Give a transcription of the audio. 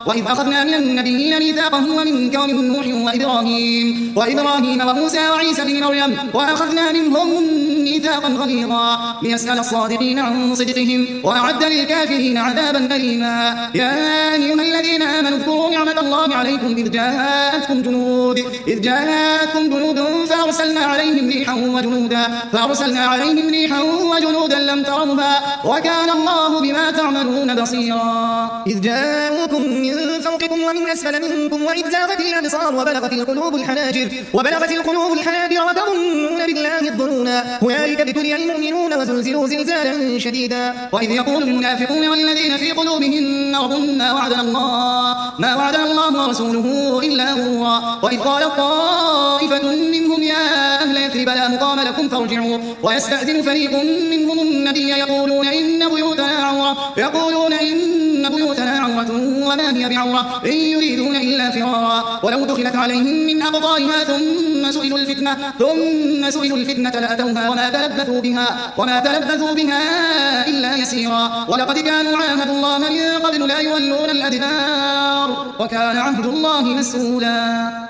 وإذ أخذنا من النبيين ميثاقهم ومنك ومن نوح وإبراهيم وموسى وعيسى بن مريم وأخذنا منهم ميثاقا غليظا ليسأل الصادقين عن صدقهم وأعد للكافرين عذابا أليما. يا أيها الذين آمنوا اذكروا نعمة الله عليكم إذ جاءتكم جنود فأرسلنا عليهم ريحا وجنودا لم تروها وكان الله بما تعملون بصيرا. إذ جاءوكم من فوقكم ومن أسفل منكم وإذ زاغت الأبصار وبلغت القلوب الحناجر وتظنون بالله الظنونا هنالك ابتلي المؤمنون وزلزلوا زلزالا شديدا. وإذ يقول المنافقون والذين في قلوبهم مرض ما وعدنا الله ورسوله إلا غرورا. وإذ قالت طائفة منهم يا أهل يثرب لا مقام لكم فارجعوا ويستأذن فريق منهم النبي يقولون إن بيوتنا عورة وما هي بعورة إن يريدون إلا فرارا. ولو دخلت عليهم من أقطارها ثم سئلوا الفتنة لأتوها وما تلبثوا بها إلا يسيرا. ولقد كانوا عاهدوا الله من قبل لا يولون الأدبار وكان عهد الله مسؤولا.